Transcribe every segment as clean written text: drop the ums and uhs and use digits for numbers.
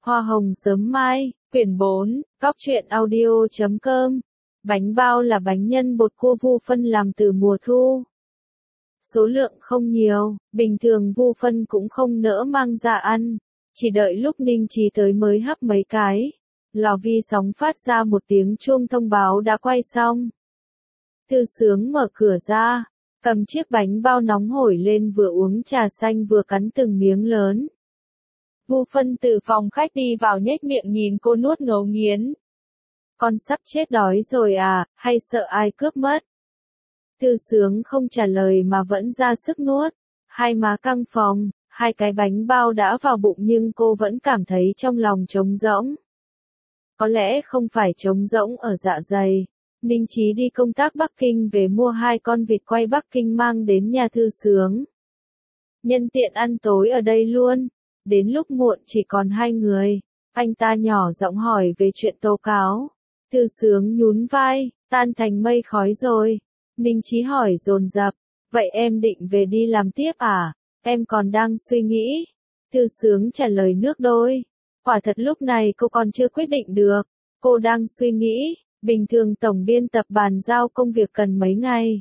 Hoa hồng sớm mai, quyển 4, góc truyện audio.com. Bánh bao là bánh nhân bột cua Vu Phân làm từ mùa thu. Số lượng không nhiều, bình thường Vu Phân cũng không nỡ mang ra ăn, chỉ đợi lúc Ninh Trí tới mới hấp mấy cái. Lò vi sóng phát ra một tiếng chuông thông báo đã quay xong. Thư Sướng mở cửa ra, cầm chiếc bánh bao nóng hổi lên vừa uống trà xanh vừa cắn từng miếng lớn. Vu Phân từ phòng khách đi vào nhếch miệng nhìn cô nuốt ngấu nghiến. Con sắp chết đói rồi à, hay sợ ai cướp mất? Thư Sướng không trả lời mà vẫn ra sức nuốt. Hai má căng phồng, hai cái bánh bao đã vào bụng nhưng cô vẫn cảm thấy trong lòng trống rỗng. Có lẽ không phải trống rỗng ở dạ dày. Ninh Trí đi công tác Bắc Kinh về mua 2 con vịt quay Bắc Kinh mang đến nhà Thư Sướng. Nhân tiện ăn tối ở đây luôn. Đến lúc muộn chỉ còn 2 người, anh ta nhỏ giọng hỏi về chuyện tố cáo. Thư Sướng nhún vai, tan thành mây khói rồi. Ninh Trí hỏi dồn dập, vậy em định về đi làm tiếp à? Em còn đang suy nghĩ. Thư Sướng trả lời nước đôi. Quả thật lúc này cô còn chưa quyết định được. Cô đang suy nghĩ, bình thường tổng biên tập bàn giao công việc cần mấy ngày.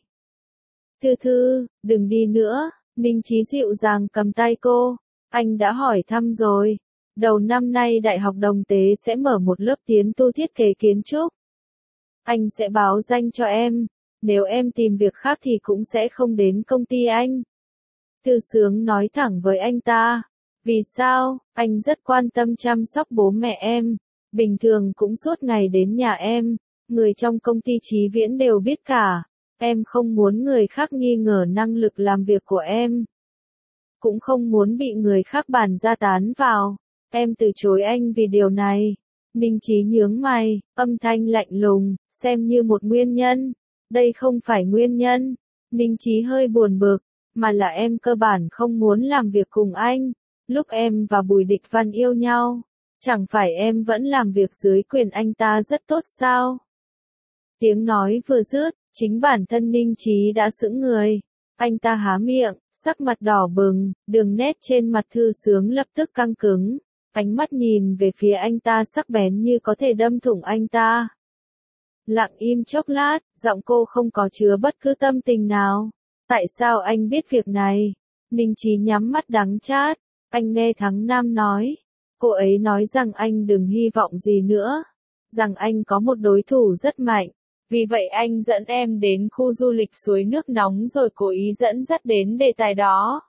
Thư, đừng đi nữa. Ninh Trí dịu dàng cầm tay cô. Anh đã hỏi thăm rồi. Đầu năm nay Đại học Đồng Tế sẽ mở một lớp tiến tu thiết kế kiến trúc. Anh sẽ báo danh cho em. Nếu em tìm việc khác thì cũng sẽ không đến công ty anh. Thư Sướng nói thẳng với anh ta. Vì sao? Anh rất quan tâm chăm sóc bố mẹ em. Bình thường cũng suốt ngày đến nhà em. Người trong công ty Chí Viễn đều biết cả. Em không muốn người khác nghi ngờ năng lực làm việc của em. Cũng không muốn bị người khác bàn ra tán vào. Em từ chối anh vì điều này. Ninh Trí nhướng mày, âm thanh lạnh lùng, xem như một nguyên nhân. Đây không phải nguyên nhân. Ninh Trí hơi buồn bực, mà là em cơ bản không muốn làm việc cùng anh. Lúc em và Bùi Địch Văn yêu nhau, chẳng phải em vẫn làm việc dưới quyền anh ta rất tốt sao? Tiếng nói vừa dứt, chính bản thân Ninh Trí đã sững người. Anh ta há miệng, sắc mặt đỏ bừng, đường nét trên mặt Thư Sướng lập tức căng cứng. Ánh mắt nhìn về phía anh ta sắc bén như có thể đâm thủng anh ta. Lặng im chốc lát, giọng cô không có chứa bất cứ tâm tình nào. Tại sao anh biết việc này? Ninh Trí nhắm mắt đắng chát. Anh nghe Thắng Nam nói. Cô ấy nói rằng anh đừng hy vọng gì nữa. Rằng anh có một đối thủ rất mạnh. Vì vậy anh dẫn em đến khu du lịch suối nước nóng rồi cố ý dẫn dắt đến đề tài đó.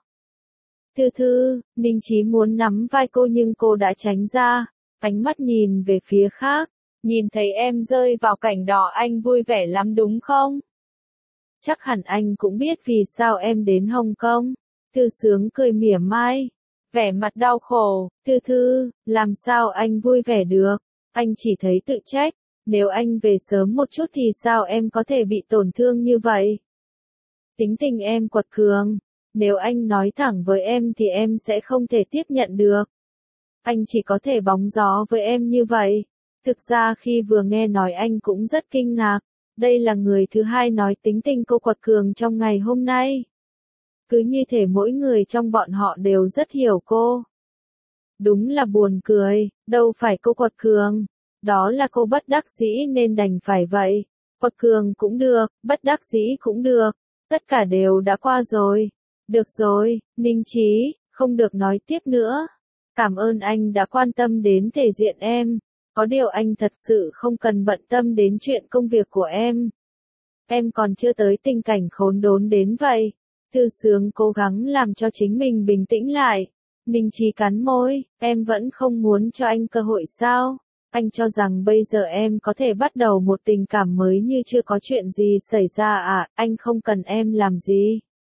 Thư, Ninh Trí muốn nắm vai cô nhưng cô đã tránh ra. Ánh mắt nhìn về phía khác. Nhìn thấy em rơi vào cảnh đỏ anh vui vẻ lắm đúng không? Chắc hẳn anh cũng biết vì sao em đến Hồng Kông. Thư Sướng cười mỉa mai. Vẻ mặt đau khổ. Thư, làm sao anh vui vẻ được? Anh chỉ thấy tự trách. Nếu anh về sớm một chút thì sao em có thể bị tổn thương như vậy? Tính tình em quật cường. Nếu anh nói thẳng với em thì em sẽ không thể tiếp nhận được. Anh chỉ có thể bóng gió với em như vậy. Thực ra khi vừa nghe nói anh cũng rất kinh ngạc. Đây là người thứ hai nói tính tình cô quật cường trong ngày hôm nay. Cứ như thể mỗi người trong bọn họ đều rất hiểu cô. Đúng là buồn cười, đâu phải cô quật cường. Đó là cô bất đắc dĩ nên đành phải vậy. Quật cường cũng được, bất đắc dĩ cũng được. Tất cả đều đã qua rồi. Được rồi, Ninh Trí, không được nói tiếp nữa. Cảm ơn anh đã quan tâm đến thể diện em. Có điều anh thật sự không cần bận tâm đến chuyện công việc của em. Em còn chưa tới tình cảnh khốn đốn đến vậy. Thư Sướng cố gắng làm cho chính mình bình tĩnh lại. Ninh Trí cắn môi, em vẫn không muốn cho anh cơ hội sao? Anh cho rằng bây giờ em có thể bắt đầu một tình cảm mới như chưa có chuyện gì xảy ra à? Anh không cần em làm gì.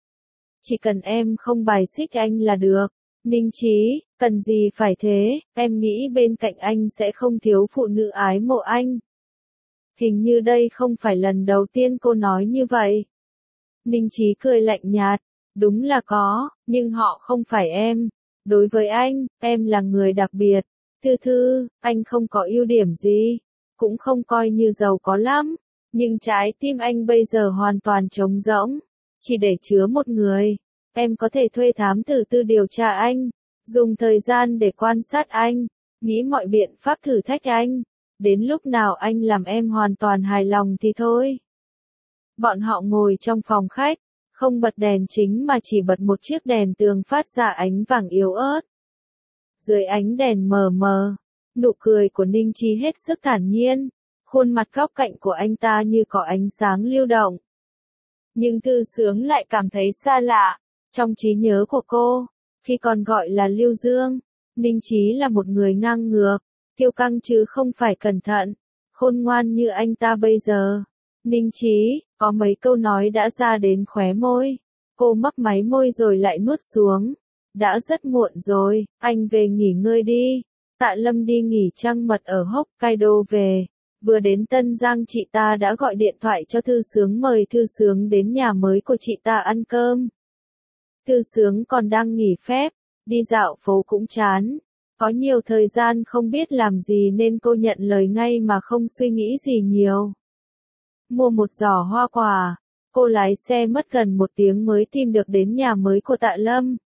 Chỉ cần em không bài xích anh là được. Ninh Trí, cần gì phải thế, em nghĩ bên cạnh anh sẽ không thiếu phụ nữ ái mộ anh. Hình như đây không phải lần đầu tiên cô nói như vậy. Ninh Trí cười lạnh nhạt, đúng là có, nhưng họ không phải em. Đối với anh, em là người đặc biệt. Thư, anh không có ưu điểm gì, cũng không coi như giàu có lắm, nhưng trái tim anh bây giờ hoàn toàn trống rỗng, chỉ để chứa một người. Em có thể thuê thám tử tư điều tra anh, dùng thời gian để quan sát anh, nghĩ mọi biện pháp thử thách anh. Đến lúc nào anh làm em hoàn toàn hài lòng thì thôi. Bọn họ ngồi trong phòng khách, không bật đèn chính mà chỉ bật một chiếc đèn tường phát ra ánh vàng yếu ớt. Dưới ánh đèn mờ mờ, nụ cười của Ninh Chí hết sức thản nhiên, khuôn mặt góc cạnh của anh ta như có ánh sáng lưu động. Nhưng Thư Sướng lại cảm thấy xa lạ, trong trí nhớ của cô, khi còn gọi là Lưu Dương, Ninh Chí là một người ngang ngược, kiêu căng chứ không phải cẩn thận, khôn ngoan như anh ta bây giờ. Ninh Chí, có mấy câu nói đã ra đến khóe môi, cô mấp máy môi rồi lại nuốt xuống. Đã rất muộn rồi, anh về nghỉ ngơi đi. Tạ Lâm đi nghỉ trăng mật ở Hokkaido về. Vừa đến Tân Giang chị ta đã gọi điện thoại cho Thư Sướng mời Thư Sướng đến nhà mới của chị ta ăn cơm. Thư Sướng còn đang nghỉ phép, đi dạo phố cũng chán. Có nhiều thời gian không biết làm gì nên cô nhận lời ngay mà không suy nghĩ gì nhiều. Mua một giỏ hoa quả, cô lái xe mất gần 1 tiếng mới tìm được đến nhà mới của Tạ Lâm.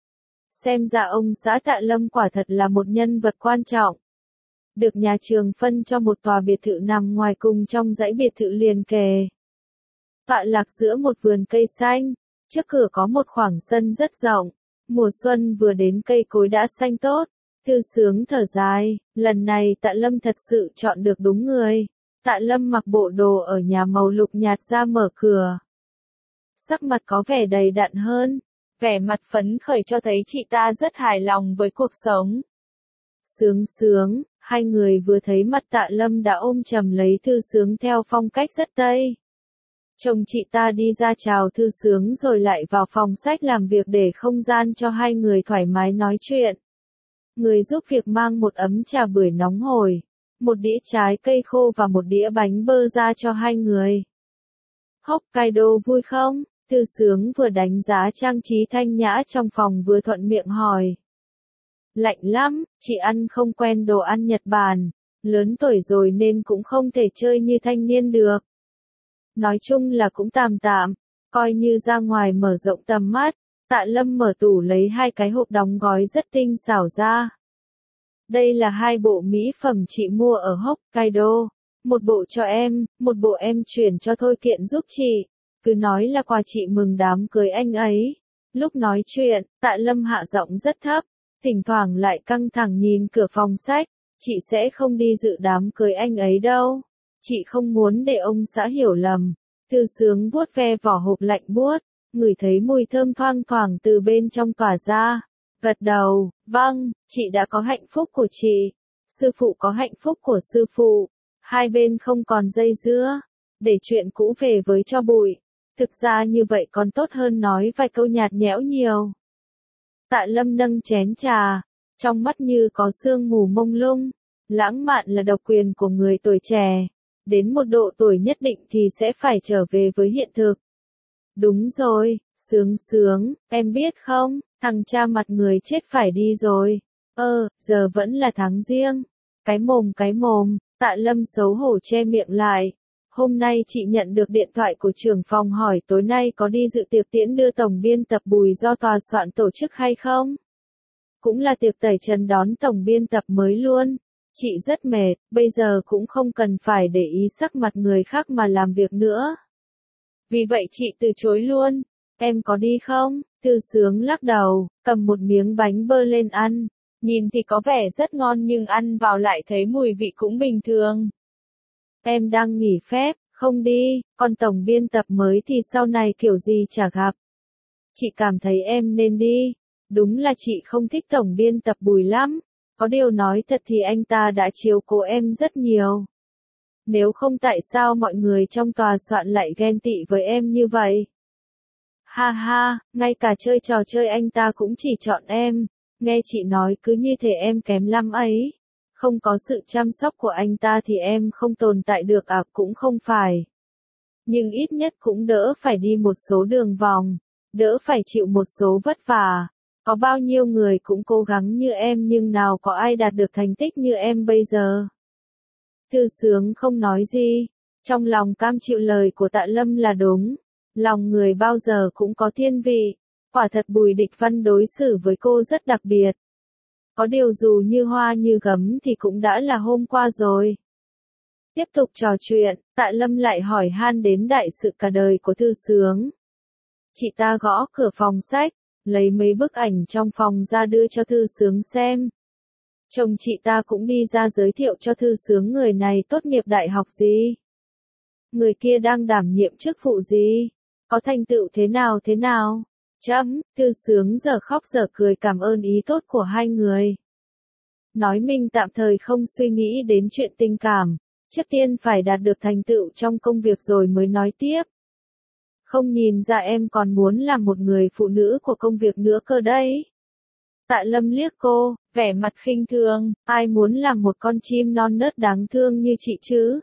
Xem ra ông xã Tạ Lâm quả thật là một nhân vật quan trọng. Được nhà trường phân cho một tòa biệt thự nằm ngoài cùng trong dãy biệt thự liền kề. Tọa lạc giữa một vườn cây xanh, trước cửa có một khoảng sân rất rộng. Mùa xuân vừa đến cây cối đã xanh tốt. Thư Sướng thở dài, lần này Tạ Lâm thật sự chọn được đúng người. Tạ Lâm mặc bộ đồ ở nhà màu lục nhạt ra mở cửa. Sắc mặt có vẻ đầy đặn hơn. Vẻ mặt phấn khởi cho thấy chị ta rất hài lòng với cuộc sống. Sướng Sướng, hai người vừa thấy mặt Tạ Lâm đã ôm chầm lấy Thư Sướng theo phong cách rất Tây. Chồng chị ta đi ra chào Thư Sướng rồi lại vào phòng sách làm việc để không gian cho hai người thoải mái nói chuyện. Người giúp việc mang một ấm trà bưởi nóng hổi, một đĩa trái cây khô và một đĩa bánh bơ ra cho hai người. Hokkaido vui không? Thư Sướng vừa đánh giá trang trí thanh nhã trong phòng vừa thuận miệng hỏi. Lạnh lắm, chị ăn không quen đồ ăn Nhật Bản, lớn tuổi rồi nên cũng không thể chơi như thanh niên được. Nói chung là cũng tạm tạm, coi như ra ngoài mở rộng tầm mắt. Tạ Lâm mở tủ lấy 2 cái hộp đóng gói rất tinh xảo ra. Đây là 2 bộ mỹ phẩm chị mua ở Hokkaido, một bộ cho em, một bộ em chuyển cho Thôi Kiện giúp chị. Cứ nói là quà chị mừng đám cưới anh ấy. Lúc nói chuyện, Tạ Lâm hạ giọng rất thấp, thỉnh thoảng lại căng thẳng nhìn cửa phòng sách. Chị sẽ không đi dự đám cưới anh ấy đâu. Chị không muốn để ông xã hiểu lầm. Thư Sướng vuốt ve vỏ hộp lạnh buốt, ngửi thấy mùi thơm thoang thoảng từ bên trong tỏa ra. Gật đầu, vâng, chị đã có hạnh phúc của chị. Sư phụ có hạnh phúc của sư phụ. Hai bên không còn dây dưa. Để chuyện cũ về với tro bụi. Thực ra như vậy còn tốt hơn nói vài câu nhạt nhẽo nhiều. Tạ Lâm nâng chén trà, trong mắt như có sương mù mông lung. Lãng mạn là độc quyền của người tuổi trẻ. Đến một độ tuổi nhất định thì sẽ phải trở về với hiện thực. Đúng rồi, Sướng Sướng, em biết không, thằng cha mặt người chết phải đi rồi. Giờ vẫn là tháng Giêng. Cái mồm, Tạ Lâm xấu hổ che miệng lại. Hôm nay chị nhận được điện thoại của trưởng phòng hỏi tối nay có đi dự tiệc tiễn đưa tổng biên tập Bùi do tòa soạn tổ chức hay không? Cũng là tiệc tẩy trần đón tổng biên tập mới luôn. Chị rất mệt, bây giờ cũng không cần phải để ý sắc mặt người khác mà làm việc nữa. Vì vậy chị từ chối luôn. Em có đi không? Thư Sướng lắc đầu, cầm một miếng bánh bơ lên ăn. Nhìn thì có vẻ rất ngon nhưng ăn vào lại thấy mùi vị cũng bình thường. Em đang nghỉ phép, không đi, còn tổng biên tập mới thì sau này kiểu gì chả gặp. Chị cảm thấy em nên đi. Đúng là chị không thích tổng biên tập Bùi lắm. Có điều nói thật thì anh ta đã chiếu cố em rất nhiều. Nếu không tại sao mọi người trong tòa soạn lại ghen tị với em như vậy? Ha ha, ngay cả chơi trò chơi anh ta cũng chỉ chọn em. Nghe chị nói cứ như thể em kém lắm ấy. Không có sự chăm sóc của anh ta thì em không tồn tại được à, cũng không phải. Nhưng ít nhất cũng đỡ phải đi một số đường vòng, đỡ phải chịu một số vất vả. Có bao nhiêu người cũng cố gắng như em nhưng nào có ai đạt được thành tích như em bây giờ. Thư Sướng không nói gì, trong lòng cam chịu lời của Tạ Lâm là đúng. Lòng người bao giờ cũng có thiên vị. Quả thật Bùi Địch Văn đối xử với cô rất đặc biệt. Có điều dù như hoa như gấm thì cũng đã là hôm qua rồi. Tiếp tục trò chuyện, Tạ Lâm lại hỏi han đến đại sự cả đời của Thư Sướng. Chị ta gõ cửa phòng sách, lấy mấy bức ảnh trong phòng ra đưa cho Thư Sướng xem. Chồng chị ta cũng đi ra giới thiệu cho Thư Sướng người này tốt nghiệp đại học gì. Người kia đang đảm nhiệm chức vụ gì. Có thành tựu thế nào. Thư Sướng giờ khóc giờ cười cảm ơn ý tốt của hai người. Nói mình tạm thời không suy nghĩ đến chuyện tình cảm. Trước tiên phải đạt được thành tựu trong công việc rồi mới nói tiếp. Không nhìn ra em còn muốn làm một người phụ nữ của công việc nữa cơ đấy. Tạ Lâm liếc cô, vẻ mặt khinh thường, ai muốn làm một con chim non nớt đáng thương như chị chứ?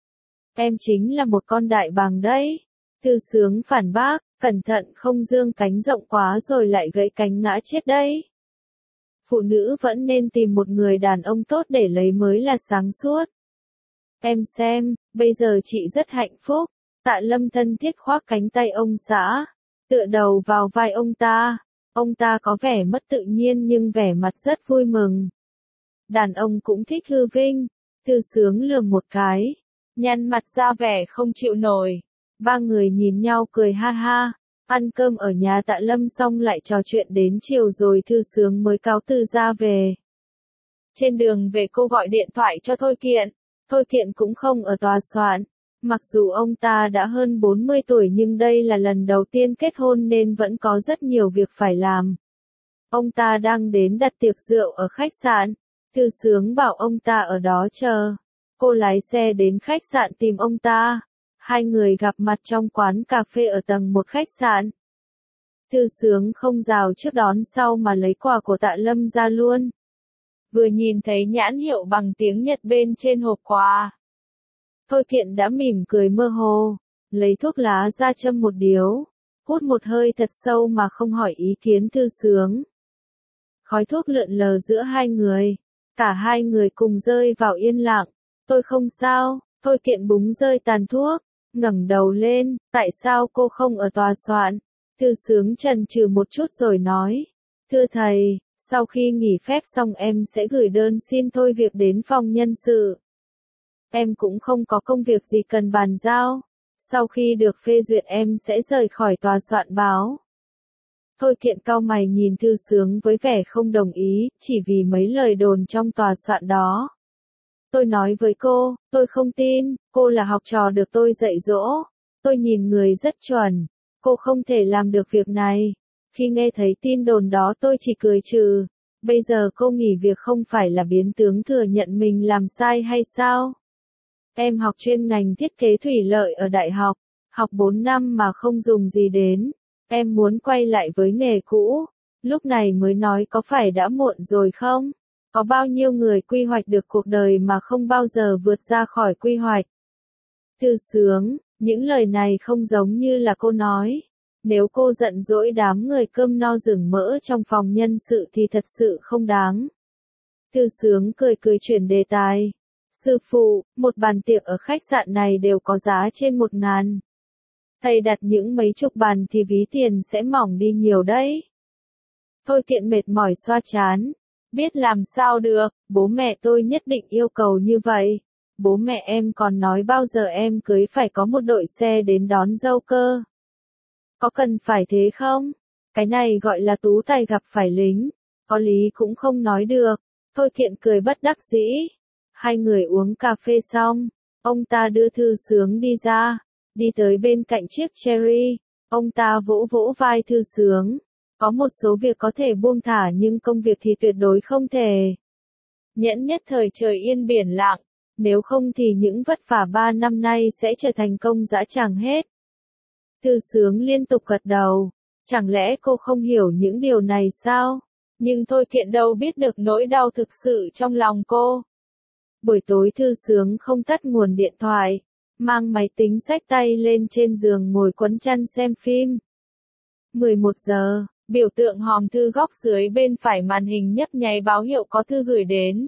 Em chính là một con đại bàng đấy. Thư Sướng phản bác, cẩn thận không dương cánh rộng quá rồi lại gãy cánh ngã chết đấy. Phụ nữ vẫn nên tìm một người đàn ông tốt để lấy mới là sáng suốt. Em xem, bây giờ chị rất hạnh phúc. Tạ Lâm thân thiết khoác cánh tay ông xã, tựa đầu vào vai ông ta. Ông ta có vẻ mất tự nhiên nhưng vẻ mặt rất vui mừng. Đàn ông cũng thích hư vinh. Thư Sướng lườm một cái, nhăn mặt ra vẻ không chịu nổi. Ba người nhìn nhau cười ha ha. Ăn cơm ở nhà Tạ Lâm xong lại trò chuyện đến chiều rồi Thư Sướng mới cáo từ ra về. Trên đường về cô gọi điện thoại cho Thôi Kiện. Thôi Kiện cũng không ở tòa soạn. Mặc dù ông ta đã hơn 40 tuổi nhưng đây là lần đầu tiên kết hôn nên vẫn có rất nhiều việc phải làm. Ông ta đang đến đặt tiệc rượu ở khách sạn. Thư Sướng bảo ông ta ở đó chờ. Cô lái xe đến khách sạn tìm ông ta. Hai người gặp mặt trong quán cà phê ở tầng 1 khách sạn. Thư Sướng không rào trước đón sau mà lấy quà của Tạ Lâm ra luôn. Vừa nhìn thấy nhãn hiệu bằng tiếng Nhật bên trên hộp quà. Thôi Kiện đã mỉm cười mơ hồ, lấy thuốc lá ra châm một điếu, hút một hơi thật sâu mà không hỏi ý kiến Thư Sướng. Khói thuốc lượn lờ giữa hai người, cả hai người cùng rơi vào yên lặng. Tôi không sao. Thôi Kiện búng rơi tàn thuốc, ngẩng đầu lên, tại sao cô không ở tòa soạn? Thư Sướng chần chừ một chút rồi nói, thưa thầy, sau khi nghỉ phép xong em sẽ gửi đơn xin thôi việc đến phòng nhân sự. Em cũng không có công việc gì cần bàn giao. Sau khi được phê duyệt em sẽ rời khỏi tòa soạn báo. Thôi Kiện cau mày nhìn Thư Sướng với vẻ không đồng ý, chỉ vì mấy lời đồn trong tòa soạn đó. Tôi nói với cô, tôi không tin, cô là học trò được tôi dạy dỗ. Tôi nhìn người rất chuẩn. Cô không thể làm được việc này. Khi nghe thấy tin đồn đó tôi chỉ cười trừ. Bây giờ cô nghỉ việc không phải là biến tướng thừa nhận mình làm sai hay sao? Em học chuyên ngành thiết kế thủy lợi ở đại học, học 4 năm mà không dùng gì đến. Em muốn quay lại với nghề cũ. Lúc này mới nói có phải đã muộn rồi không? Có bao nhiêu người quy hoạch được cuộc đời mà không bao giờ vượt ra khỏi quy hoạch? Thư Sướng, những lời này không giống như là cô nói. Nếu cô giận dỗi đám người cơm no rừng mỡ trong phòng nhân sự thì thật sự không đáng. Thư Sướng cười cười chuyển đề tài. Sư phụ, một bàn tiệc ở khách sạn này đều có giá trên 1.000. Thầy đặt những mấy chục bàn thì ví tiền sẽ mỏng đi nhiều đấy. Thôi Kiện mệt mỏi xoa trán. Biết làm sao được, bố mẹ tôi nhất định yêu cầu như vậy. Bố mẹ em còn nói bao giờ em cưới phải có một đội xe đến đón dâu cơ. Có cần phải thế không? Cái này gọi là tú tài gặp phải lính. Có lý cũng không nói được. Thôi Kiện cười bất đắc dĩ. Hai người uống cà phê xong, ông ta đưa Thư Sướng đi ra, đi tới bên cạnh chiếc Cherry. Ông ta vỗ vỗ vai Thư Sướng. Có một số việc có thể buông thả nhưng công việc thì tuyệt đối không thể. Nhẫn nhất thời trời yên biển lặng, nếu không thì những vất vả 3 năm nay sẽ trở thành công dã tràng hết. Thư Sướng liên tục gật đầu, chẳng lẽ cô không hiểu những điều này sao? Nhưng Thôi Kiện đâu biết được nỗi đau thực sự trong lòng cô. Buổi tối Thư Sướng không tắt nguồn điện thoại, mang máy tính xách tay lên trên giường ngồi quấn chăn xem phim. 11 giờ, biểu tượng hòm thư góc dưới bên phải màn hình nhấp nháy báo hiệu có thư gửi đến.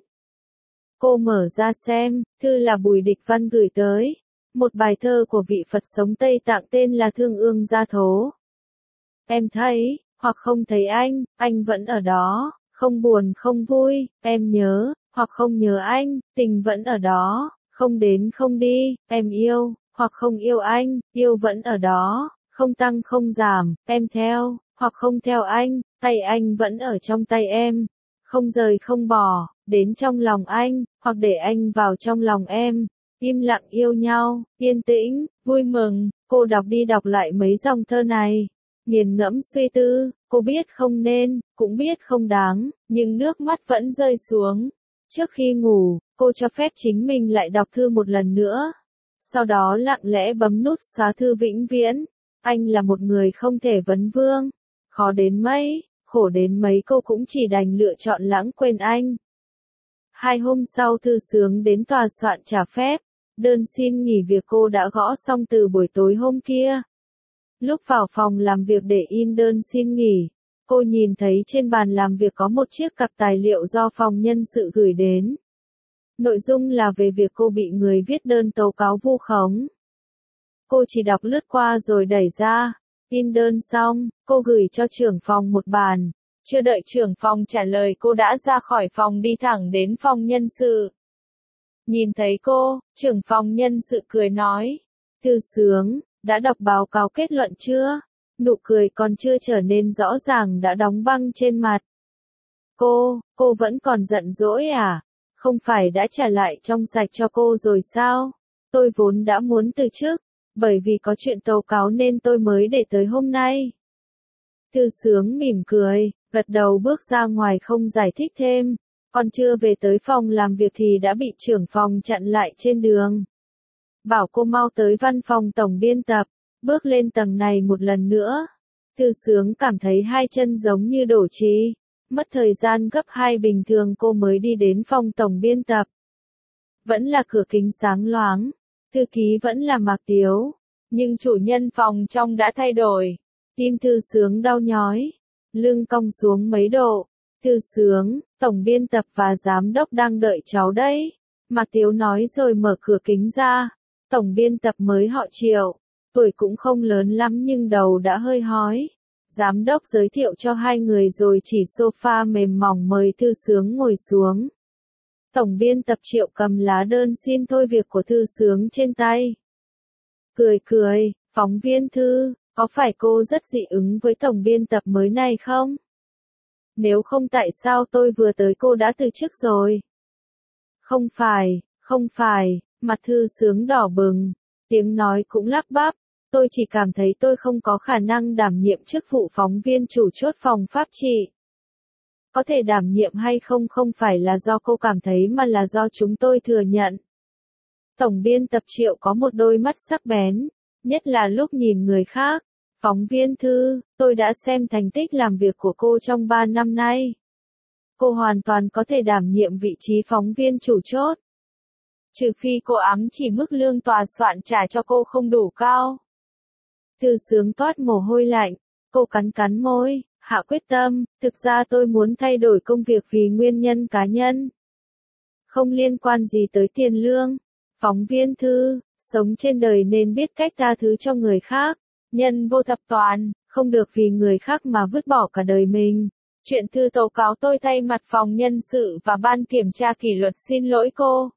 Cô mở ra xem, thư là Bùi Địch Văn gửi tới. Một bài thơ của vị Phật sống Tây Tạng tên là Thương Ương Gia Thố. Em thấy, hoặc không thấy anh vẫn ở đó, Không buồn không vui, em nhớ, hoặc không nhớ anh, tình vẫn ở đó, không đến không đi, em yêu, hoặc không yêu anh, yêu vẫn ở đó, không tăng không giảm, em theo, hoặc không theo anh, tay anh vẫn ở trong tay em, không rời không bỏ, đến trong lòng anh, hoặc để anh vào trong lòng em. Im lặng yêu nhau, yên tĩnh, vui mừng, cô đọc đi đọc lại mấy dòng thơ này. Nghiền ngẫm suy tư, cô biết không nên, cũng biết không đáng, nhưng nước mắt vẫn rơi xuống. Trước khi ngủ, cô cho phép chính mình lại đọc thư một lần nữa. Sau đó lặng lẽ bấm nút xóa thư vĩnh viễn. Anh là một người không thể vấn vương. Khó đến mấy, khổ đến mấy cô cũng chỉ đành lựa chọn lãng quên anh. 2 hôm sau Thư Sướng đến tòa soạn trả phép. Đơn xin nghỉ việc cô đã gõ xong từ buổi tối hôm kia. Lúc vào phòng làm việc để in đơn xin nghỉ, cô nhìn thấy trên bàn làm việc có một chiếc cặp tài liệu do phòng nhân sự gửi đến. Nội dung là về việc cô bị người viết đơn tố cáo vu khống. Cô chỉ đọc lướt qua rồi đẩy ra. In đơn xong, cô gửi cho trưởng phòng một bản. Chưa đợi trưởng phòng trả lời cô đã ra khỏi phòng đi thẳng đến phòng nhân sự. Nhìn thấy cô, trưởng phòng nhân sự cười nói. Thư Sướng, đã đọc báo cáo kết luận chưa? Nụ cười còn chưa trở nên rõ ràng đã đóng băng trên mặt. Cô vẫn còn giận dỗi à? Không phải đã trả lại trong sạch cho cô rồi sao? Tôi vốn đã muốn từ chức, bởi vì có chuyện tố cáo nên tôi mới để tới hôm nay. Thư Sướng mỉm cười, gật đầu bước ra ngoài không giải thích thêm. Còn chưa về tới phòng làm việc thì đã bị trưởng phòng chặn lại trên đường. Bảo cô mau tới văn phòng tổng biên tập, bước lên tầng này một lần nữa. Thư Sướng cảm thấy hai chân giống như đổ trì, mất thời gian gấp 2 bình thường cô mới đi đến phòng tổng biên tập. Vẫn là cửa kính sáng loáng, thư ký vẫn là Mạc Tiếu, nhưng chủ nhân phòng trong đã thay đổi. Tim Thư Sướng đau nhói, lưng cong xuống mấy độ. Thư Sướng, tổng biên tập và giám đốc đang đợi cháu đấy. Mạc Tiếu nói rồi mở cửa kính ra. Tổng biên tập mới họ Triệu, tuổi cũng không lớn lắm nhưng đầu đã hơi hói. Giám đốc giới thiệu cho hai người rồi chỉ sofa mềm mỏng mời Thư Sướng ngồi xuống. Tổng biên tập Triệu cầm lá đơn xin thôi việc của Thư Sướng trên tay. Cười, phóng viên Thư, có phải cô rất dị ứng với tổng biên tập mới này không? Nếu không tại sao tôi vừa tới cô đã từ chức rồi? Không phải, mặt Thư Sướng đỏ bừng, tiếng nói cũng lắp bắp. Tôi chỉ cảm thấy tôi không có khả năng đảm nhiệm chức vụ phóng viên chủ chốt phòng pháp trị. Có thể đảm nhiệm hay không không phải là do cô cảm thấy mà là do chúng tôi thừa nhận. Tổng biên tập Triệu có một đôi mắt sắc bén, nhất là lúc nhìn người khác. Phóng viên Thư, tôi đã xem thành tích làm việc của cô trong 3 năm nay. Cô hoàn toàn có thể đảm nhiệm vị trí phóng viên chủ chốt. Trừ phi cô ám chỉ mức lương tòa soạn trả cho cô không đủ cao. Thư Sướng toát mồ hôi lạnh, cô cắn môi, hạ quyết tâm, thực ra tôi muốn thay đổi công việc vì nguyên nhân cá nhân. Không liên quan gì tới tiền lương. Phóng viên Thư, sống trên đời nên biết cách tha thứ cho người khác. Nhân vô thập toàn, không được vì người khác mà vứt bỏ cả đời mình. Chuyện thư tố cáo tôi thay mặt phòng nhân sự và ban kiểm tra kỷ luật xin lỗi cô.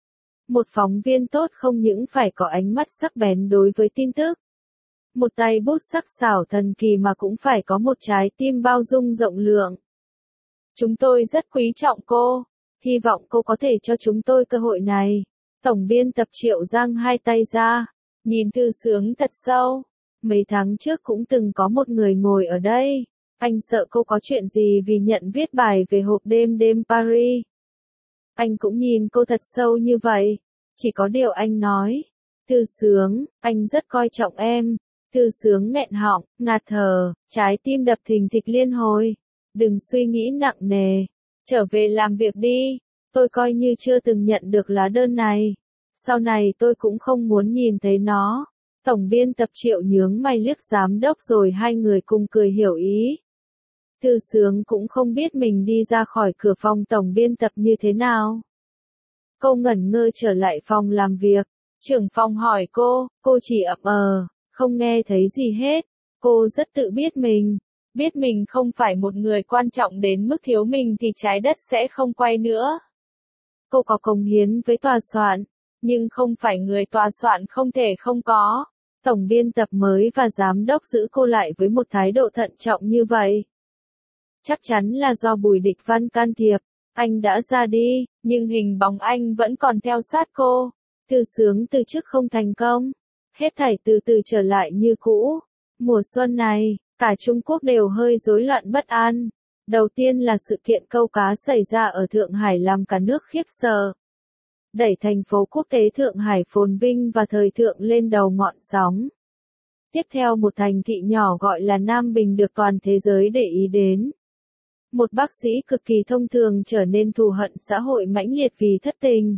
Một phóng viên tốt không những phải có ánh mắt sắc bén đối với tin tức, một tay bút sắc sảo thần kỳ mà cũng phải có một trái tim bao dung rộng lượng. Chúng tôi rất quý trọng cô, hy vọng cô có thể cho chúng tôi cơ hội này. Tổng biên tập Triệu giang hai tay ra, nhìn Thư Sướng thật sâu. Mấy tháng trước cũng từng có một người ngồi ở đây. Anh sợ cô có chuyện gì vì nhận viết bài về hộp đêm đêm Paris. Anh cũng nhìn cô thật sâu như vậy. Chỉ có điều anh nói. Thư Sướng, anh rất coi trọng em. Thư Sướng nghẹn họng, ngạt thở, trái tim đập thình thịch liên hồi. Đừng suy nghĩ nặng nề. Trở về làm việc đi. Tôi coi như chưa từng nhận được lá đơn này. Sau này tôi cũng không muốn nhìn thấy nó. Tổng biên tập Triệu nhướng mày liếc giám đốc rồi hai người cùng cười hiểu ý. Thư Sướng cũng không biết mình đi ra khỏi cửa phòng tổng biên tập như thế nào. Cô ngẩn ngơ trở lại phòng làm việc. Trưởng phòng hỏi cô chỉ ậm không nghe thấy gì hết. Cô rất tự biết mình. biết mình không phải một người quan trọng đến mức thiếu mình thì trái đất sẽ không quay nữa. Cô có cống hiến với tòa soạn, nhưng không phải người tòa soạn không thể không có. Tổng biên tập mới và giám đốc giữ cô lại với một thái độ thận trọng như vậy. Chắc chắn là do Bùi Địch Văn can thiệp, anh đã ra đi, nhưng hình bóng anh vẫn còn theo sát cô. Thư Sướng từ chức không thành công. Hết thảy từ từ trở lại như cũ. Mùa xuân này, cả Trung Quốc đều hơi rối loạn bất an. Đầu tiên là sự kiện câu cá xảy ra ở Thượng Hải làm cả nước khiếp sợ. Đẩy thành phố quốc tế Thượng Hải phồn vinh và thời thượng lên đầu ngọn sóng. Tiếp theo một thành thị nhỏ gọi là Nam Bình được toàn thế giới để ý đến. Một bác sĩ cực kỳ thông thường trở nên thù hận xã hội mãnh liệt vì thất tình.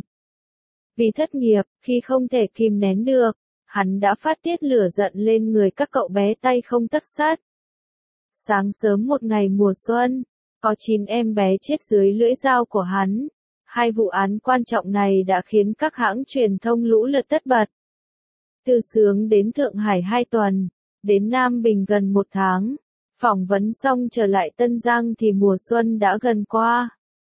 Vì thất nghiệp, khi không thể kìm nén được, hắn đã phát tiết lửa giận lên người các cậu bé tay không tấc sắt. Sáng sớm một ngày mùa xuân, có 9 em bé chết dưới lưỡi dao của hắn. Hai vụ án quan trọng này đã khiến các hãng truyền thông lũ lượt tất bật. Thư Sướng đến Thượng Hải 2 tuần, đến Nam Bình gần 1 tháng. Phỏng vấn xong trở lại Tân Giang thì mùa xuân đã gần qua.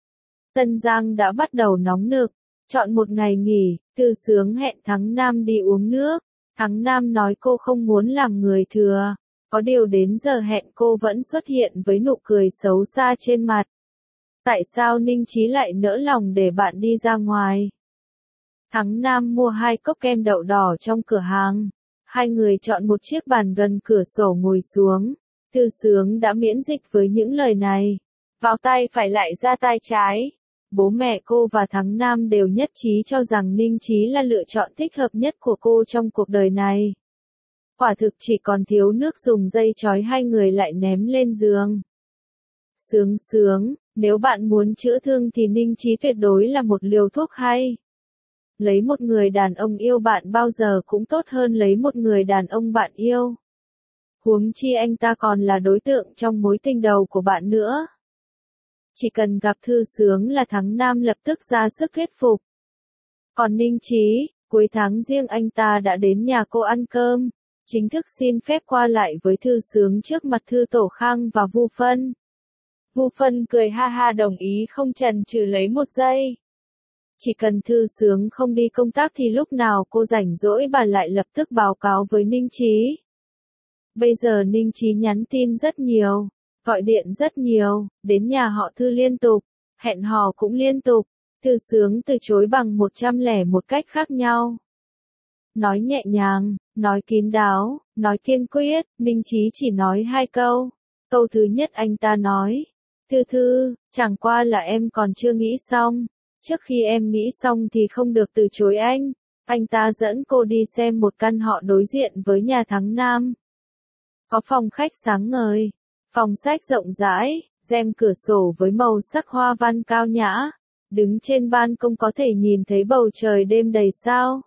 Tân Giang đã bắt đầu nóng nực. Chọn một ngày nghỉ, Thư Sướng hẹn Thắng Nam đi uống nước. Thắng Nam nói cô không muốn làm người thừa. Có điều đến giờ hẹn cô vẫn xuất hiện với nụ cười xấu xa trên mặt. Tại sao Ninh Chí lại nỡ lòng để bạn đi ra ngoài? Thắng Nam mua 2 cốc kem đậu đỏ trong cửa hàng. Hai người chọn một chiếc bàn gần cửa sổ ngồi xuống. Thư Sướng đã miễn dịch với những lời này. Vào tay phải lại ra tay trái. Bố mẹ cô và Thắng Nam đều nhất trí cho rằng Ninh Chí là lựa chọn thích hợp nhất của cô trong cuộc đời này. Quả thực chỉ còn thiếu nước dùng dây trói hai người lại ném lên giường. Sướng Sướng, nếu bạn muốn chữa thương thì Ninh Chí tuyệt đối là một liều thuốc hay. Lấy một người đàn ông yêu bạn bao giờ cũng tốt hơn lấy một người đàn ông bạn yêu. Huống chi anh ta còn là đối tượng trong mối tình đầu của bạn nữa. Chỉ cần gặp Thư Sướng là Thắng Nam lập tức ra sức thuyết phục. Còn Ninh Chí, cuối tháng riêng anh ta đã đến nhà cô ăn cơm, chính thức xin phép qua lại với Thư Sướng trước mặt Thư Tổ Khang và Vu Phân. Vu Phân cười ha ha đồng ý không chần chừ lấy 1 giây. Chỉ cần Thư Sướng không đi công tác thì lúc nào cô rảnh rỗi bà lại lập tức báo cáo với Ninh Chí. Bây giờ Ninh Chí nhắn tin rất nhiều, gọi điện rất nhiều, đến nhà họ Thư liên tục, hẹn hò cũng liên tục. Thư Sướng từ chối bằng 101 cách khác nhau. Nói nhẹ nhàng, nói kín đáo, nói kiên quyết, Ninh Chí chỉ nói 2 câu. Câu thứ nhất anh ta nói, Thư Thư, chẳng qua là em còn chưa nghĩ xong. Trước khi em nghĩ xong thì không được từ chối anh. Anh ta dẫn cô đi xem một căn họ đối diện với nhà Thắng Nam. Có phòng khách sáng ngời, phòng sách rộng rãi, rèm cửa sổ với màu sắc hoa văn cao nhã. Đứng trên ban công có thể nhìn thấy bầu trời đêm đầy sao.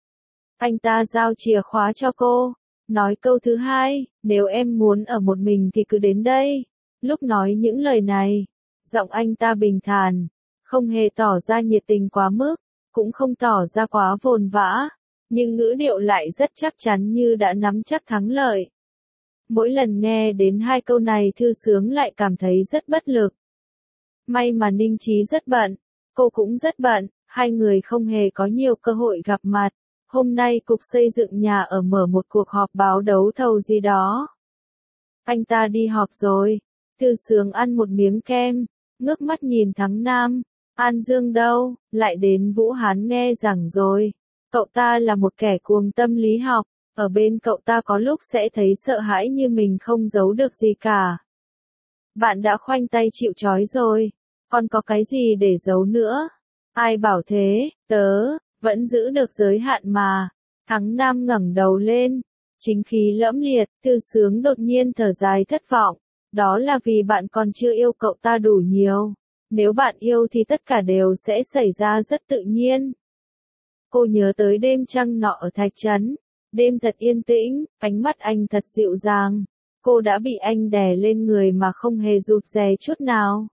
Anh ta giao chìa khóa cho cô, nói câu thứ hai, nếu em muốn ở một mình thì cứ đến đây. Lúc nói những lời này, giọng anh ta bình thản, không hề tỏ ra nhiệt tình quá mức, cũng không tỏ ra quá vồn vã, nhưng ngữ điệu lại rất chắc chắn như đã nắm chắc thắng lợi. Mỗi lần nghe đến 2 câu này Thư Sướng lại cảm thấy rất bất lực. May mà Ninh Chí rất bận, cô cũng rất bận, hai người không hề có nhiều cơ hội gặp mặt. Hôm nay Cục Xây dựng nhà ở mở một cuộc họp báo đấu thầu gì đó. Anh ta đi họp rồi. Thư Sướng ăn một miếng kem, ngước mắt nhìn Thắng Nam. An Dương đâu, lại đến Vũ Hán nghe giảng rồi. Cậu ta là một kẻ cuồng tâm lý học, ở bên cậu ta có lúc sẽ thấy sợ hãi như mình không giấu được gì cả. Bạn đã khoanh tay chịu trói rồi, còn có cái gì để giấu nữa? Ai bảo thế, tớ vẫn giữ được giới hạn mà. Thắng Nam ngẩng đầu lên, chính khí lẫm liệt. Thư Sướng đột nhiên thở dài thất vọng. Đó là vì bạn còn chưa yêu cậu ta đủ nhiều. Nếu bạn yêu thì tất cả đều sẽ xảy ra rất tự nhiên. Cô nhớ tới đêm trăng nọ ở Thạch Trấn. Đêm thật yên tĩnh, ánh mắt anh thật dịu dàng. Cô đã bị anh đè lên người mà không hề rụt rè chút nào.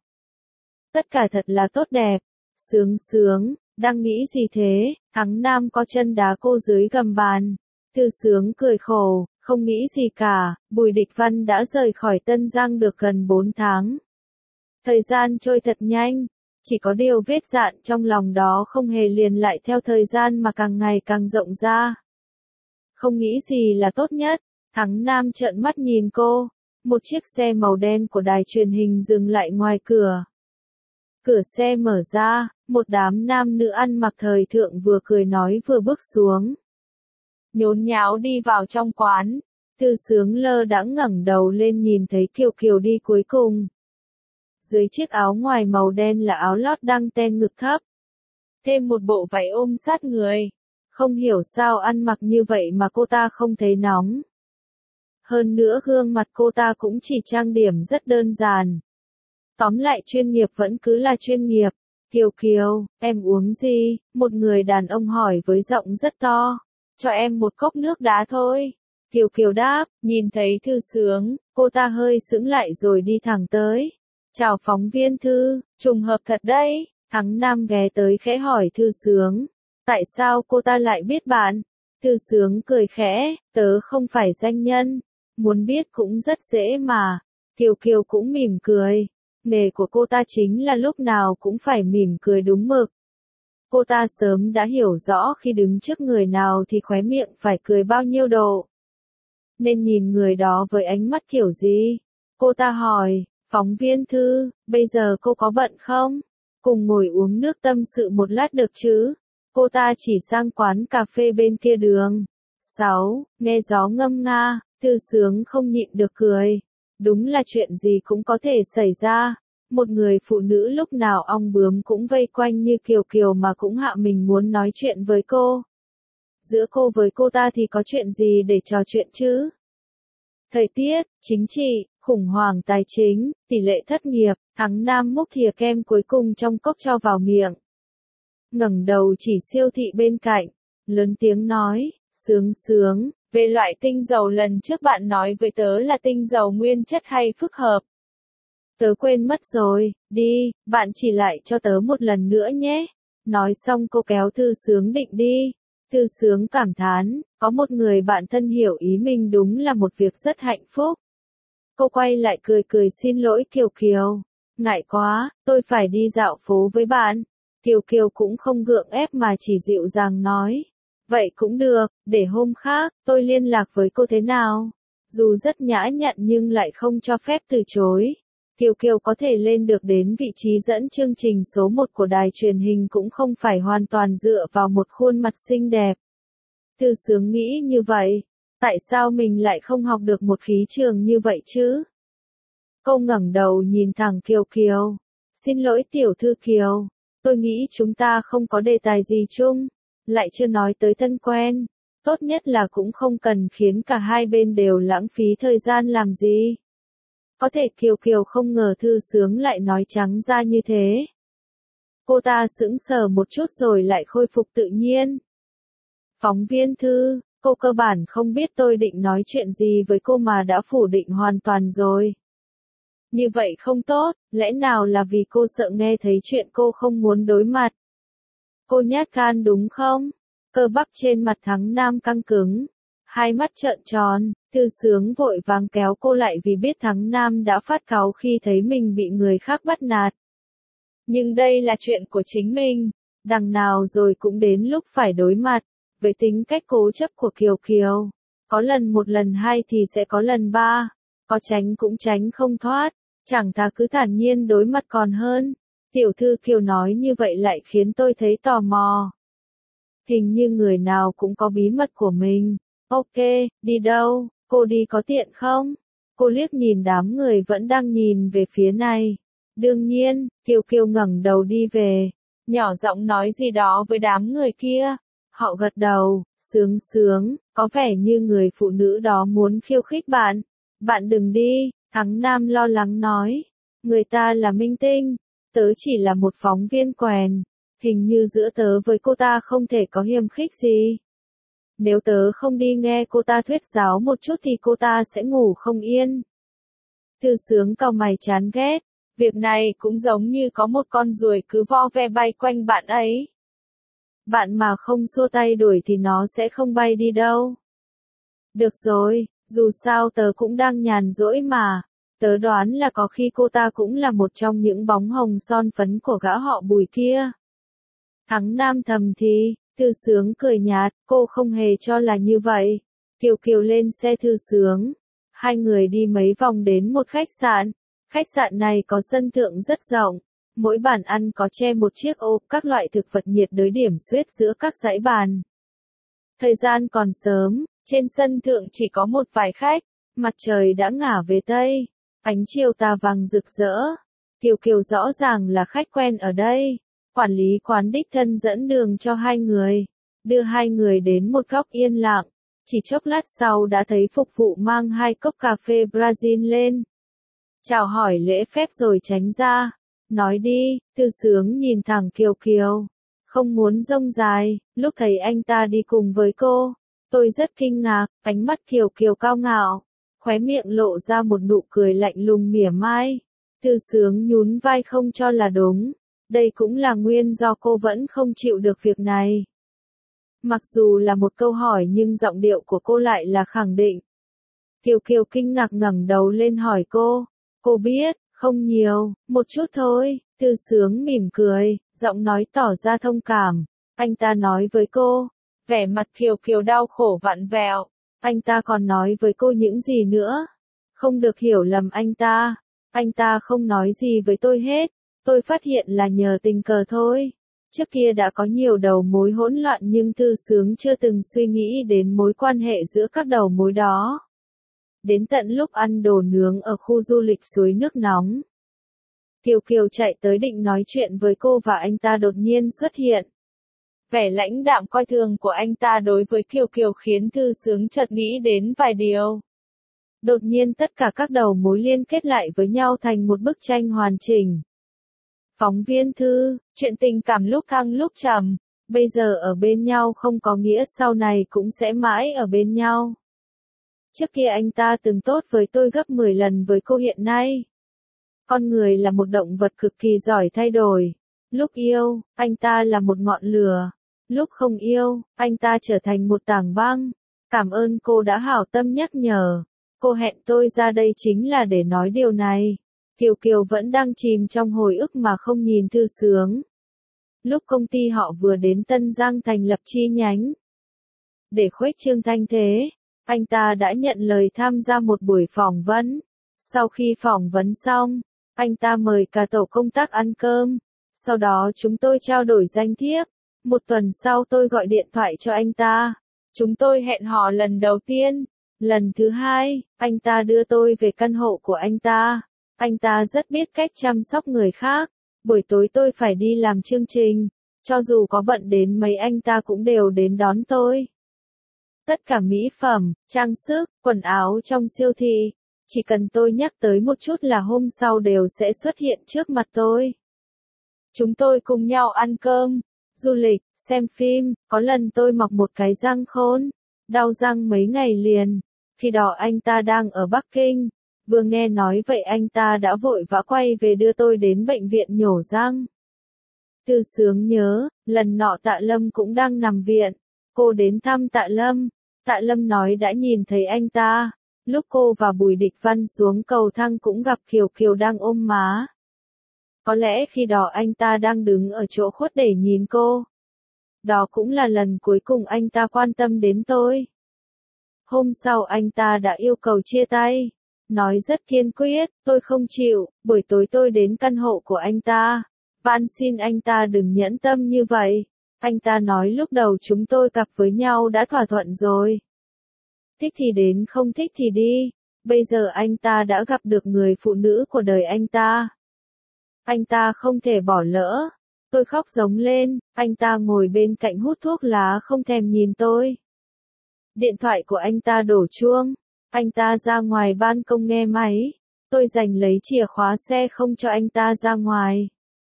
Tất cả thật là tốt đẹp. Sướng Sướng, đang nghĩ gì thế? Thắng Nam có chân đá cô dưới gầm bàn. Thư Sướng cười khổ, Không nghĩ gì cả, Bùi Địch Văn đã rời khỏi Tân Giang được gần 4 tháng. Thời gian trôi thật nhanh, chỉ có điều vết dạn trong lòng đó không hề liền lại theo thời gian mà càng ngày càng rộng ra. Không nghĩ gì là tốt nhất, Thắng Nam trợn mắt nhìn cô, một chiếc xe màu đen của đài truyền hình dừng lại ngoài cửa. Cửa xe mở ra, một đám nam nữ ăn mặc thời thượng vừa cười nói vừa bước xuống. Nhốn nháo đi vào trong quán, Thư Sướng lơ đãng ngẩng đầu lên nhìn thấy Kiều Kiều đi cuối cùng. Dưới chiếc áo ngoài màu đen là áo lót đăng ten ngực thấp. Thêm một bộ váy ôm sát người. Không hiểu sao ăn mặc như vậy mà cô ta không thấy nóng. Hơn nữa gương mặt cô ta cũng chỉ trang điểm rất đơn giản. Tóm lại chuyên nghiệp vẫn cứ là chuyên nghiệp. Kiều Kiều, em uống gì? Một người đàn ông hỏi với giọng rất to. Cho em một cốc nước đá thôi. Kiều Kiều đáp, nhìn thấy Thư Sướng, cô ta hơi sững lại rồi đi thẳng tới. Chào phóng viên Thư, trùng hợp thật đấy. Thắng Nam ghé tới khẽ hỏi Thư Sướng. Tại sao cô ta lại biết bạn? Thư Sướng cười khẽ, tớ không phải danh nhân. Muốn biết cũng rất dễ mà. Kiều Kiều cũng mỉm cười. Nghề của cô ta chính là lúc nào cũng phải mỉm cười đúng mực. Cô ta sớm đã hiểu rõ khi đứng trước người nào thì khóe miệng phải cười bao nhiêu độ. Nên nhìn người đó với ánh mắt kiểu gì? Cô ta hỏi, phóng viên Thư, bây giờ cô có bận không? Cùng ngồi uống nước tâm sự một lát được chứ? Cô ta chỉ sang quán cà phê bên kia đường. 6. Nghe gió ngâm nga, Thư Sướng không nhịn được cười. Đúng là chuyện gì cũng có thể xảy ra. Một người phụ nữ lúc nào ong bướm cũng vây quanh như Kiều Kiều mà cũng hạ mình muốn nói chuyện với cô. Giữa cô với cô ta thì có chuyện gì để trò chuyện chứ? Thời tiết, chính trị, khủng hoảng tài chính, tỷ lệ thất nghiệp, Thắng Nam múc thìa kem cuối cùng trong cốc cho vào miệng. Ngẩng đầu chỉ siêu thị bên cạnh, lớn tiếng nói, Sướng Sướng, về loại tinh dầu lần trước bạn nói với tớ là tinh dầu nguyên chất hay phức hợp? Tớ quên mất rồi, đi, bạn chỉ lại cho tớ một lần nữa nhé. Nói xong cô kéo Thư Sướng định đi. Thư Sướng cảm thán, có một người bạn thân hiểu ý mình đúng là một việc rất hạnh phúc. Cô quay lại cười cười xin lỗi Kiều Kiều. Ngại quá, tôi phải đi dạo phố với bạn. Kiều Kiều cũng không gượng ép mà chỉ dịu dàng nói. Vậy cũng được, để hôm khác, tôi liên lạc với cô thế nào? Dù rất nhã nhặn nhưng lại không cho phép từ chối. Kiều Kiều có thể lên được đến vị trí dẫn chương trình số 1 của đài truyền hình cũng không phải hoàn toàn dựa vào một khuôn mặt xinh đẹp. Thư Sướng nghĩ như vậy, tại sao mình lại không học được một khí trường như vậy chứ? Cô ngẩng đầu nhìn thẳng Kiều Kiều. Xin lỗi tiểu thư Kiều, tôi nghĩ chúng ta không có đề tài gì chung, lại chưa nói tới thân quen. Tốt nhất là cũng không cần khiến cả hai bên đều lãng phí thời gian làm gì. Có thể Kiều Kiều không ngờ Thư Sướng lại nói trắng ra như thế. Cô ta sững sờ một chút rồi lại khôi phục tự nhiên. Phóng viên Thư, cô cơ bản không biết tôi định nói chuyện gì với cô mà đã phủ định hoàn toàn rồi. Như vậy không tốt, lẽ nào là vì cô sợ nghe thấy chuyện cô không muốn đối mặt? Cô nhát gan đúng không? Cơ bắp trên mặt Thắng Nam căng cứng. Hai mắt trợn tròn, Thư Sướng vội vàng kéo cô lại vì biết Thắng Nam đã phát cáu khi thấy mình bị người khác bắt nạt. Nhưng đây là chuyện của chính mình, đằng nào rồi cũng đến lúc phải đối mặt, với tính cách cố chấp của Kiều Kiều. Có lần một lần hai thì sẽ có lần ba, có tránh cũng tránh không thoát, chẳng thà cứ thản nhiên đối mặt còn hơn. Tiểu thư Kiều nói như vậy lại khiến tôi thấy tò mò. Hình như người nào cũng có bí mật của mình. Ok, đi đâu, cô đi có tiện không? Cô liếc nhìn đám người vẫn đang nhìn về phía này. Đương nhiên, Kiều Kiều ngẩng đầu đi về, nhỏ giọng nói gì đó với đám người kia. Họ gật đầu, Sướng Sướng, có vẻ như người phụ nữ đó muốn khiêu khích bạn. Bạn đừng đi, Thắng Nam lo lắng nói. Người ta là minh tinh, tớ chỉ là một phóng viên quèn. Hình như giữa tớ với cô ta không thể có hiềm khích gì. Nếu tớ không đi nghe cô ta thuyết giáo một chút thì cô ta sẽ ngủ không yên. Thư Sướng cau mày chán ghét. Việc này cũng giống như có một con ruồi cứ vo ve bay quanh bạn ấy. Bạn mà không xua tay đuổi thì nó sẽ không bay đi đâu. Được rồi, Dù sao tớ cũng đang nhàn rỗi mà. Tớ đoán là có khi cô ta cũng là một trong những bóng hồng son phấn của gã họ Bùi kia. Thắng Nam thầm thì, Thư Sướng cười nhạt, cô không hề cho là như vậy. Kiều Kiều lên xe Thư Sướng. Hai người đi mấy vòng đến một khách sạn. Khách sạn này có sân thượng rất rộng. Mỗi bàn ăn có che một chiếc ô, các loại thực vật nhiệt đới điểm xuyết giữa các dãy bàn. Thời gian còn sớm, trên sân thượng chỉ có một vài khách. Mặt trời đã ngả về Tây. Ánh chiều tà vàng rực rỡ. Kiều Kiều rõ ràng là khách quen ở đây. Quản lý quán đích thân dẫn đường cho hai người. Đưa hai người đến một góc yên lặng. Chỉ chốc lát sau đã thấy phục vụ mang hai cốc cà phê Brazil lên. Chào hỏi lễ phép rồi tránh ra. Nói đi, Thư Sướng nhìn thẳng Kiều Kiều. Không muốn rông dài, lúc thấy anh ta đi cùng với cô. Tôi rất kinh ngạc, ánh mắt Kiều Kiều cao ngạo. Khóe miệng lộ ra một nụ cười lạnh lùng mỉa mai. Thư Sướng nhún vai không cho là đúng. Đây cũng là nguyên do cô vẫn không chịu được việc này. Mặc dù là một câu hỏi nhưng giọng điệu của cô lại là khẳng định. Kiều Kiều kinh ngạc ngẩng đầu lên hỏi cô. Cô biết, không nhiều, một chút thôi. Thư Sướng mỉm cười, giọng nói tỏ ra thông cảm. Anh ta nói với cô. Vẻ mặt Kiều Kiều đau khổ vặn vẹo. Anh ta còn nói với cô những gì nữa? Không được hiểu lầm anh ta. Anh ta không nói gì với tôi hết. Tôi phát hiện là nhờ tình cờ thôi. Trước kia đã có nhiều đầu mối hỗn loạn nhưng Thư Sướng chưa từng suy nghĩ đến mối quan hệ giữa các đầu mối đó. Đến tận lúc ăn đồ nướng ở khu du lịch suối nước nóng. Kiều Kiều chạy tới định nói chuyện với cô và anh ta đột nhiên xuất hiện. Vẻ lãnh đạm coi thường của anh ta đối với Kiều Kiều khiến Thư Sướng chợt nghĩ đến vài điều. Đột nhiên tất cả các đầu mối liên kết lại với nhau thành một bức tranh hoàn chỉnh. Phóng viên Thư, chuyện tình cảm lúc thăng lúc trầm, bây giờ ở bên nhau không có nghĩa sau này cũng sẽ mãi ở bên nhau. Trước kia anh ta từng tốt với tôi gấp 10 lần với cô hiện nay. Con người là một động vật cực kỳ giỏi thay đổi. Lúc yêu, anh ta là một ngọn lửa. Lúc không yêu, anh ta trở thành một tảng băng. Cảm ơn cô đã hảo tâm nhắc nhở. Cô hẹn tôi ra đây chính là để nói điều này. Kiều Kiều vẫn đang chìm trong hồi ức mà không nhìn Thư Sướng. Lúc công ty họ vừa đến Tân Giang thành lập chi nhánh. Để khuếch trương thanh thế, anh ta đã nhận lời tham gia một buổi phỏng vấn. Sau khi phỏng vấn xong, anh ta mời cả tổ công tác ăn cơm. Sau đó chúng tôi trao đổi danh thiếp. Một tuần sau tôi gọi điện thoại cho anh ta. Chúng tôi hẹn hò lần đầu tiên. Lần thứ hai, anh ta đưa tôi về căn hộ của anh ta. Anh ta rất biết cách chăm sóc người khác. Buổi tối tôi phải đi làm chương trình. Cho dù có bận đến mấy anh ta cũng đều đến đón tôi. Tất cả mỹ phẩm, trang sức, quần áo trong siêu thị. Chỉ cần tôi nhắc tới một chút là hôm sau đều sẽ xuất hiện trước mặt tôi. Chúng tôi cùng nhau ăn cơm, du lịch, xem phim. Có lần tôi mọc một cái răng khôn. Đau răng mấy ngày liền. Khi đó anh ta đang ở Bắc Kinh. Vừa nghe nói vậy anh ta đã vội vã quay về đưa tôi đến bệnh viện nhổ răng. Thư Sướng nhớ, lần nọ Tạ Lâm cũng đang nằm viện. Cô đến thăm Tạ Lâm. Tạ Lâm nói đã nhìn thấy anh ta. Lúc cô và Bùi Địch Văn xuống cầu thang cũng gặp Kiều Kiều đang ôm má. Có lẽ khi đó anh ta đang đứng ở chỗ khuất để nhìn cô. Đó cũng là lần cuối cùng anh ta quan tâm đến tôi. Hôm sau anh ta đã yêu cầu chia tay. Nói rất kiên quyết, tôi không chịu. Buổi tối tôi đến căn hộ của anh ta. Van xin anh ta đừng nhẫn tâm như vậy. Anh ta nói lúc đầu chúng tôi cặp với nhau đã thỏa thuận rồi. Thích thì đến, không thích thì đi. Bây giờ anh ta đã gặp được người phụ nữ của đời anh ta. Anh ta không thể bỏ lỡ. Tôi khóc giống lên, anh ta ngồi bên cạnh hút thuốc lá không thèm nhìn tôi. Điện thoại của anh ta đổ chuông. Anh ta ra ngoài ban công nghe máy. Tôi giành lấy chìa khóa xe không cho anh ta ra ngoài.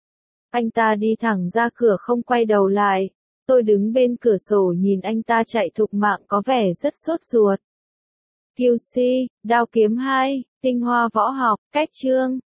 Anh ta đi thẳng ra cửa không quay đầu lại. Tôi đứng bên cửa sổ nhìn anh ta chạy thục mạng có vẻ rất sốt ruột. QC, Đao Kiếm 2, Tinh Hoa Võ Học, Cách Chương.